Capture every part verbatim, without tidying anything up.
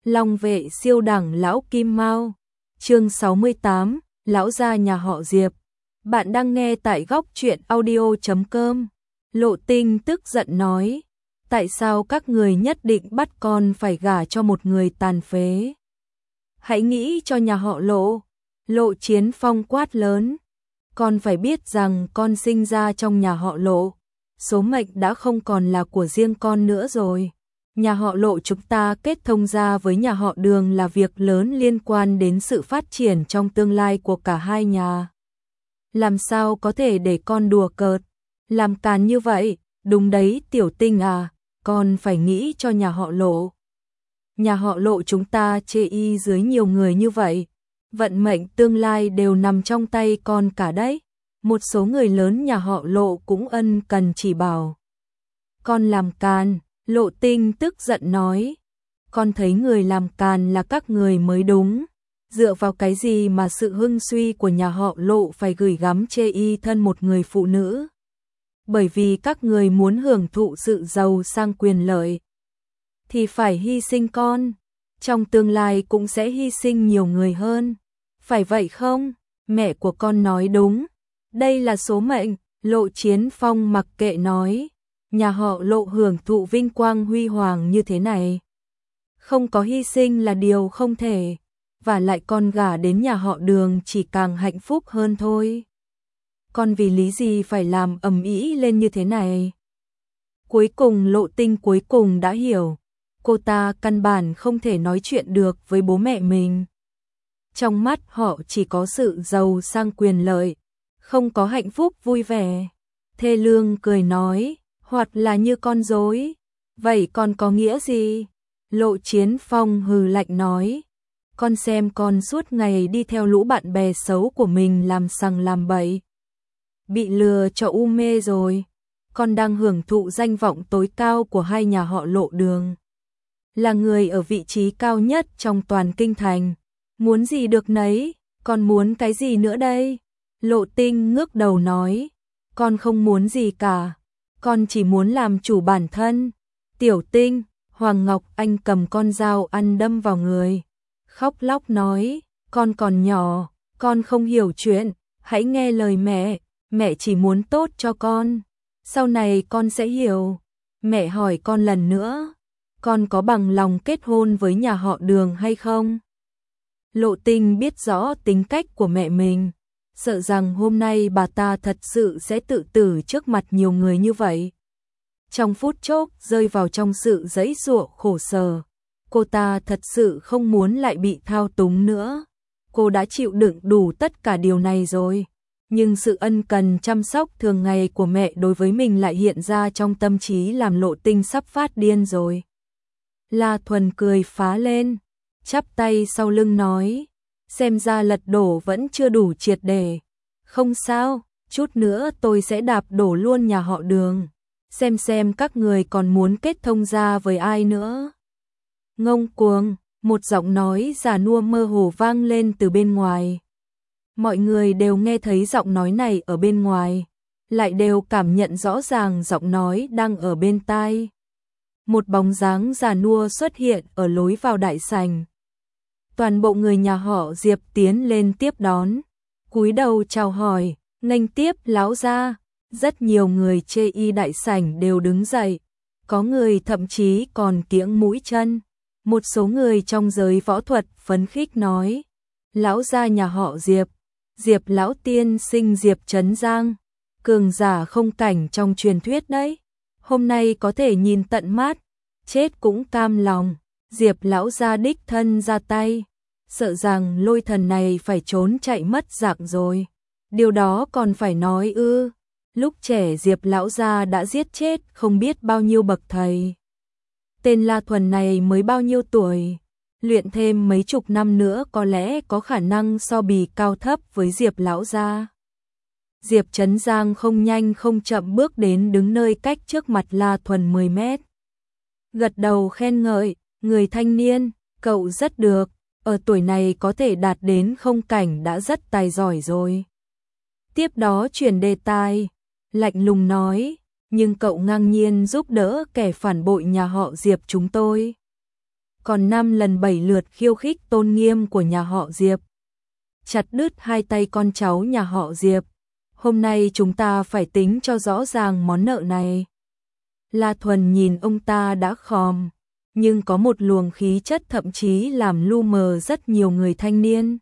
Long vệ siêu đẳng lão Kim Mao. Chương sáu mươi tám, lão gia nhà họ Diệp. Bạn đang nghe tại góc truyện audio chấm com. Lộ Tinh tức giận nói, tại sao các người nhất định bắt con phải gả cho một người tàn phế? Hãy nghĩ cho nhà họ Lộ. Lộ Chiến Phong quát lớn, con phải biết rằng con sinh ra trong nhà họ Lộ, số mệnh đã không còn là của riêng con nữa rồi. Nhà họ Lộ chúng ta kết thông gia với nhà họ Đường là việc lớn liên quan đến sự phát triển trong tương lai của cả hai nhà. Làm sao có thể để con đùa cợt, làm càn như vậy? Đúng đấy Tiểu Tinh à, con phải nghĩ cho nhà họ Lộ. Nhà họ Lộ chúng ta chê y dưới nhiều người như vậy, vận mệnh tương lai đều nằm trong tay con cả đấy. Một số người lớn nhà họ Lộ cũng ân cần chỉ bảo. Con làm càn. Lộ Tinh tức giận nói, con thấy người làm càn là các người mới đúng. Dựa vào cái gì mà sự hưng suy của nhà họ Lộ phải gửi gắm chê y thân một người phụ nữ? Bởi vì các người muốn hưởng thụ sự giàu sang quyền lợi, thì phải hy sinh con. Trong tương lai cũng sẽ hy sinh nhiều người hơn. Phải vậy không? Mẹ của con nói đúng. Đây là số mệnh. Lộ Chiến Phong mặc kệ nói, nhà họ Lộ hưởng thụ vinh quang huy hoàng như thế này, không có hy sinh là điều không thể, và lại con gả đến nhà họ Đường chỉ càng hạnh phúc hơn thôi. Con vì lý gì phải làm ầm ĩ lên như thế này? Cuối cùng Lộ Tinh cuối cùng đã hiểu, cô ta căn bản không thể nói chuyện được với bố mẹ mình. Trong mắt họ chỉ có sự giàu sang quyền lợi, không có hạnh phúc vui vẻ. Thê Lương cười nói, hoặc là như con rối. Vậy con có nghĩa gì? Lộ Chiến Phong hừ lạnh nói, con xem con suốt ngày đi theo lũ bạn bè xấu của mình làm sằng làm bậy, bị lừa cho u mê rồi. Con đang hưởng thụ danh vọng tối cao của hai nhà họ Lộ Đường, là người ở vị trí cao nhất trong toàn kinh thành. Muốn gì được nấy, con muốn cái gì nữa đây? Lộ Tinh ngước đầu nói, con không muốn gì cả, con chỉ muốn làm chủ bản thân. Tiểu Tinh, Hoàng Ngọc Anh cầm con dao ăn đâm vào người, khóc lóc nói, con còn nhỏ, con không hiểu chuyện, hãy nghe lời mẹ, mẹ chỉ muốn tốt cho con, sau này con sẽ hiểu. Mẹ hỏi con lần nữa, con có bằng lòng kết hôn với nhà họ Đường hay không? Lộ Tinh biết rõ tính cách của mẹ mình, sợ rằng hôm nay bà ta thật sự sẽ tự tử trước mặt nhiều người như vậy. Trong phút chốc rơi vào trong sự giãy giụa khổ sở, cô ta thật sự không muốn lại bị thao túng nữa. Cô đã chịu đựng đủ tất cả điều này rồi, nhưng sự ân cần chăm sóc thường ngày của mẹ đối với mình lại hiện ra trong tâm trí làm Lộ Tinh sắp phát điên rồi. La Thuần cười phá lên, chắp tay sau lưng nói, xem ra lật đổ vẫn chưa đủ triệt để. Không sao, chút nữa tôi sẽ đạp đổ luôn nhà họ Đường, xem xem các người còn muốn kết thông gia với ai nữa. Ngông cuồng, một giọng nói già nua mơ hồ vang lên từ bên ngoài. Mọi người đều nghe thấy giọng nói này ở bên ngoài, lại đều cảm nhận rõ ràng giọng nói đang ở bên tai. Một bóng dáng già nua xuất hiện ở lối vào đại sảnh. Toàn bộ người nhà họ Diệp tiến lên tiếp đón, cúi đầu chào hỏi, nghênh tiếp lão gia. Rất nhiều người chê y đại sảnh đều đứng dậy, có người thậm chí còn kiễng mũi chân. Một số người trong giới võ thuật phấn khích nói, lão gia nhà họ Diệp, Diệp lão tiên sinh Diệp Trấn Giang, cường giả không cảnh trong truyền thuyết đấy, hôm nay có thể nhìn tận mắt, chết cũng cam lòng. Diệp lão gia đích thân ra tay, sợ rằng Lôi Thần này phải trốn chạy mất dạng rồi. Điều đó còn phải nói ư? Lúc trẻ Diệp lão gia đã giết chết không biết bao nhiêu bậc thầy. Tên La Thuần này mới bao nhiêu tuổi, luyện thêm mấy chục năm nữa có lẽ có khả năng so bì cao thấp với Diệp lão gia. Diệp Trấn Giang không nhanh không chậm bước đến đứng nơi cách trước mặt La Thuần mười mét. Gật đầu khen ngợi, người thanh niên, cậu rất được, ở tuổi này có thể đạt đến không cảnh đã rất tài giỏi rồi. Tiếp đó chuyển đề tài, lạnh lùng nói, nhưng cậu ngang nhiên giúp đỡ kẻ phản bội nhà họ Diệp chúng tôi. còn năm lần bảy lượt khiêu khích tôn nghiêm của nhà họ Diệp. Chặt đứt hai tay con cháu nhà họ Diệp. Hôm nay chúng ta phải tính cho rõ ràng món nợ này. La Thuần nhìn ông ta đã khòm, nhưng có một luồng khí chất thậm chí làm lu mờ rất nhiều người thanh niên.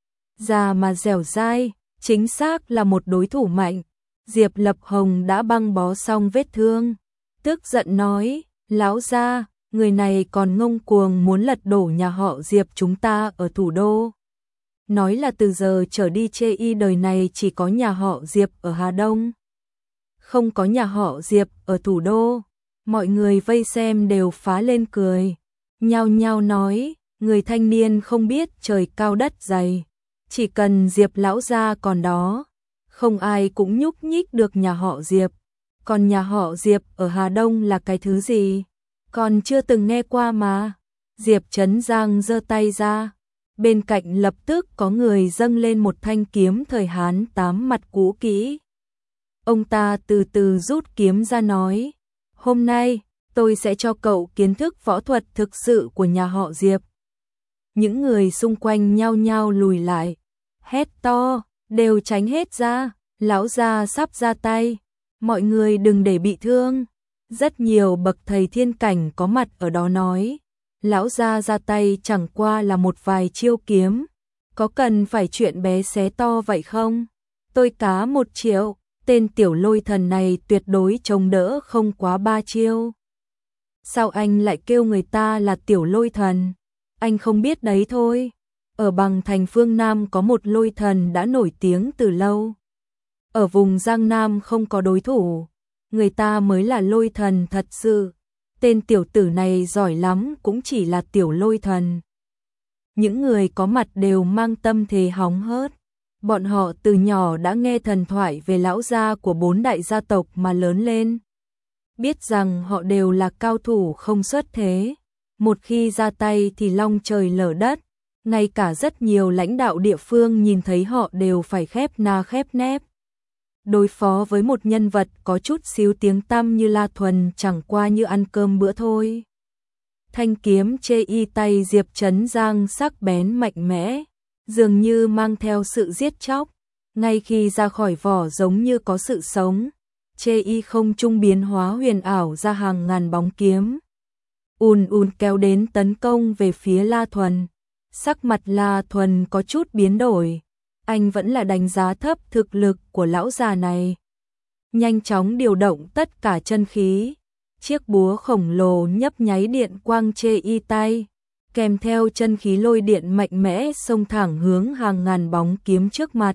Già mà dẻo dai, chính xác là một đối thủ mạnh. Diệp Lập Hồng đã băng bó xong vết thương, tức giận nói, lão gia, người này còn ngông cuồng muốn lật đổ nhà họ Diệp chúng ta ở thủ đô. Nói là từ giờ trở đi chê y đời này chỉ có nhà họ Diệp ở Hà Đông, không có nhà họ Diệp ở thủ đô. Mọi người vây xem đều phá lên cười, nhao nhao nói, người thanh niên không biết trời cao đất dày, chỉ cần Diệp lão gia còn đó, không ai cũng nhúc nhích được nhà họ Diệp. Còn nhà họ Diệp ở Hà Đông là cái thứ gì? Còn chưa từng nghe qua mà. Diệp Trấn Giang giơ tay ra, bên cạnh lập tức có người dâng lên một thanh kiếm thời Hán tám mặt cũ kỹ. Ông ta từ từ rút kiếm ra nói, hôm nay tôi sẽ cho cậu kiến thức võ thuật thực sự của nhà họ Diệp. Những người xung quanh nhao nhao lùi lại, hét to, đều tránh hết ra, lão gia sắp ra tay, mọi người đừng để bị thương. Rất nhiều bậc thầy thiên cảnh có mặt ở đó nói, lão gia ra tay chẳng qua là một vài chiêu kiếm, có cần phải chuyện bé xé to vậy không? Tôi cá một triệu, tên tiểu lôi thần này tuyệt đối chống đỡ không quá ba chiêu. Sao anh lại kêu người ta là tiểu lôi thần? Anh không biết đấy thôi. Ở Bằng Thành phương Nam có một lôi thần đã nổi tiếng từ lâu. Ở vùng Giang Nam không có đối thủ, người ta mới là lôi thần thật sự. Tên tiểu tử này giỏi lắm cũng chỉ là tiểu lôi thần. Những người có mặt đều mang tâm thế hóng hớt. Bọn họ từ nhỏ đã nghe thần thoại về lão gia của bốn đại gia tộc mà lớn lên. Biết rằng họ đều là cao thủ không xuất thế. Một khi ra tay thì long trời lở đất. Ngay cả rất nhiều lãnh đạo địa phương nhìn thấy họ đều phải khép na khép nép. Đối phó với một nhân vật có chút xíu tiếng tăm như La Thuần chẳng qua như ăn cơm bữa thôi. Thanh kiếm chê y tay Diệp Trấn Giang sắc bén mạnh mẽ, dường như mang theo sự giết chóc, ngay khi ra khỏi vỏ giống như có sự sống. Chê y không trung biến hóa huyền ảo ra hàng ngàn bóng kiếm, ùn ùn kéo đến tấn công về phía La Thuần. Sắc mặt La Thuần có chút biến đổi, anh vẫn là đánh giá thấp thực lực của lão già này. Nhanh chóng điều động tất cả chân khí, chiếc búa khổng lồ nhấp nháy điện quang chê y tay, kèm theo chân khí lôi điện mạnh mẽ xông thẳng hướng hàng ngàn bóng kiếm trước mặt.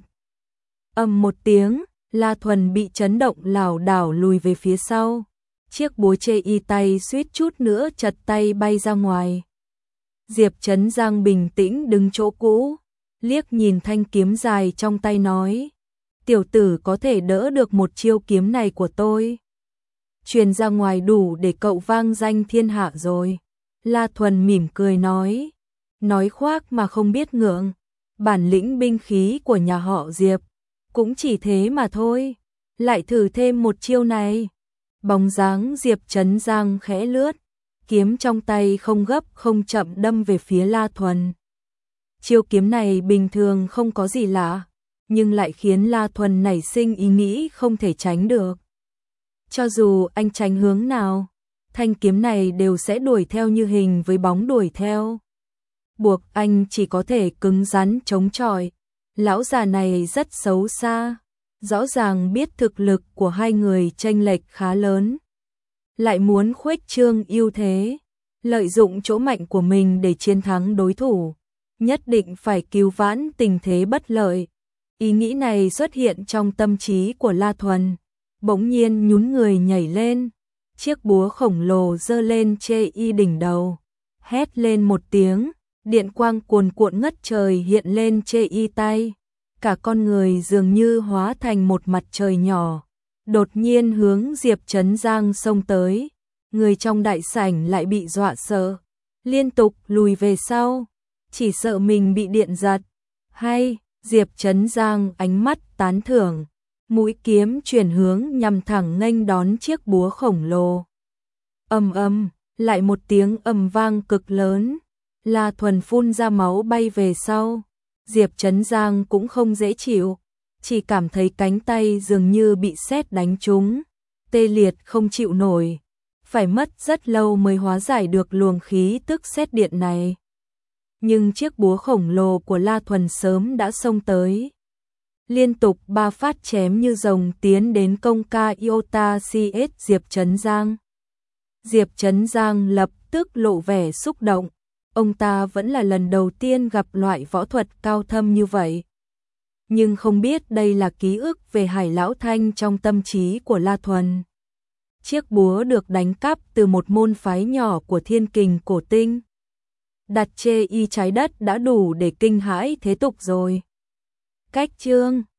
Ầm một tiếng, La Thuần bị chấn động lảo đảo lùi về phía sau, chiếc búa chê y tay suýt chút nữa chật tay bay ra ngoài. Diệp Trấn Giang bình tĩnh đứng chỗ cũ, liếc nhìn thanh kiếm dài trong tay nói, tiểu tử có thể đỡ được một chiêu kiếm này của tôi. Truyền ra ngoài đủ để cậu vang danh thiên hạ rồi. La Thuần mỉm cười nói, nói khoác mà không biết ngượng, bản lĩnh binh khí của nhà họ Diệp, cũng chỉ thế mà thôi, lại thử thêm một chiêu này. Bóng dáng Diệp Trấn Giang khẽ lướt, kiếm trong tay không gấp không chậm đâm về phía La Thuần. Chiêu kiếm này bình thường không có gì lạ, nhưng lại khiến La Thuần nảy sinh ý nghĩ không thể tránh được. Cho dù anh tránh hướng nào, thanh kiếm này đều sẽ đuổi theo như hình với bóng đuổi theo. Buộc anh chỉ có thể cứng rắn chống chọi. Lão già này rất xấu xa, rõ ràng biết thực lực của hai người chênh lệch khá lớn, lại muốn khuếch trương ưu thế, lợi dụng chỗ mạnh của mình để chiến thắng đối thủ, nhất định phải cứu vãn tình thế bất lợi. Ý nghĩ này xuất hiện trong tâm trí của La Thuần, bỗng nhiên nhún người nhảy lên, chiếc búa khổng lồ giơ lên chê y đỉnh đầu, hét lên một tiếng, điện quang cuồn cuộn ngất trời hiện lên chê y tay, cả con người dường như hóa thành một mặt trời nhỏ, đột nhiên hướng Diệp Trấn Giang xông tới. Người trong đại sảnh lại bị dọa sợ, liên tục lùi về sau, chỉ sợ mình bị điện giật. Hay, Diệp Trấn Giang ánh mắt tán thưởng, mũi kiếm chuyển hướng nhằm thẳng nghênh đón chiếc búa khổng lồ. Ầm ầm, Lại một tiếng ầm vang cực lớn, La Thuần phun ra máu bay về sau. Diệp Trấn Giang cũng không dễ chịu, chỉ cảm thấy cánh tay dường như bị sét đánh trúng, tê liệt không chịu nổi, phải mất rất lâu mới hóa giải được luồng khí tức sét điện này. Nhưng chiếc búa khổng lồ của La Thuần sớm đã xông tới. Liên tục ba phát chém như rồng tiến đến công ca Iota xê ét Diệp Trấn Giang. Diệp Trấn Giang lập tức lộ vẻ xúc động, ông ta vẫn là lần đầu tiên gặp loại võ thuật cao thâm như vậy. Nhưng không biết đây là ký ức về Hải Lão Thanh trong tâm trí của La Thuần. Chiếc búa được đánh cắp từ một môn phái nhỏ của Thiên Kình Cổ Tinh. Đặt chê y trái đất đã đủ để kinh hãi thế tục rồi. Cách chương